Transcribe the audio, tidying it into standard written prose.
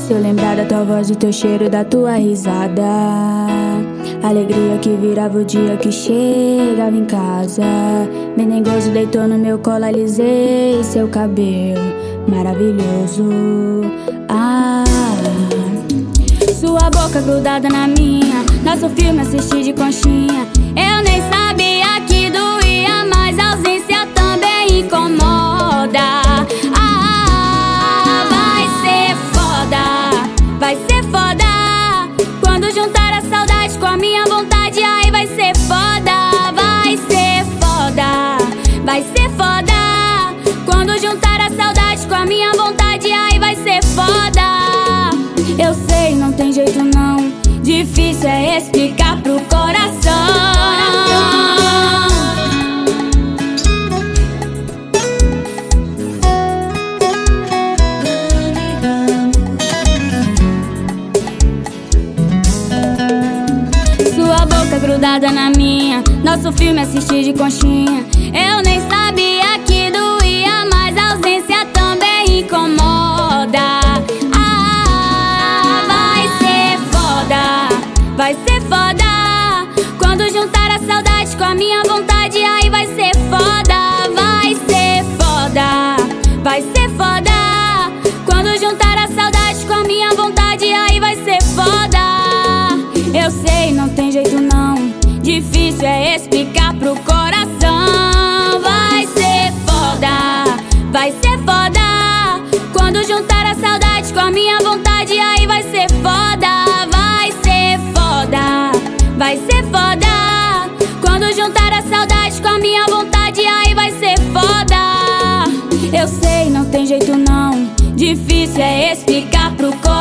Se eu lembrar da tua voz, do teu cheiro, da tua risada, alegria que virava o dia que chegava em casa. Menegoso deitou no meu colo, alisei seu cabelo maravilhoso. Sua boca grudada na minha, nosso filme assisti de conchinha. Eu nem sabia que doía, mas a ausência também incomoda. Vai ser foda quando juntar a saudade com a minha vontade. Aí vai ser foda, vai ser foda, vai ser foda quando juntar a saudade com a minha vontade. Aí vai ser foda. Eu sei, não tem jeito não, difícil é explicar pro coração. Sua boca grudada na minha, nosso filme assisti de conchinha. Eu nem sabia que doía, mas a ausência também incomoda. Vai ser foda quando juntar a saudade com a minha vontade. Aí vai ser foda, vai ser foda, vai ser foda quando juntar a saudade com a minha vontade. Aí vai ser foda. Eu sei, não tem jeito não, difícil é explicar pro coração. Vai ser foda quando juntar a saudade com a minha vontade. Aí vai ser foda. Vai ser foda quando juntar a saudade com a minha vontade. Aí vai ser foda. Eu sei, não tem jeito não, difícil é explicar pro coração.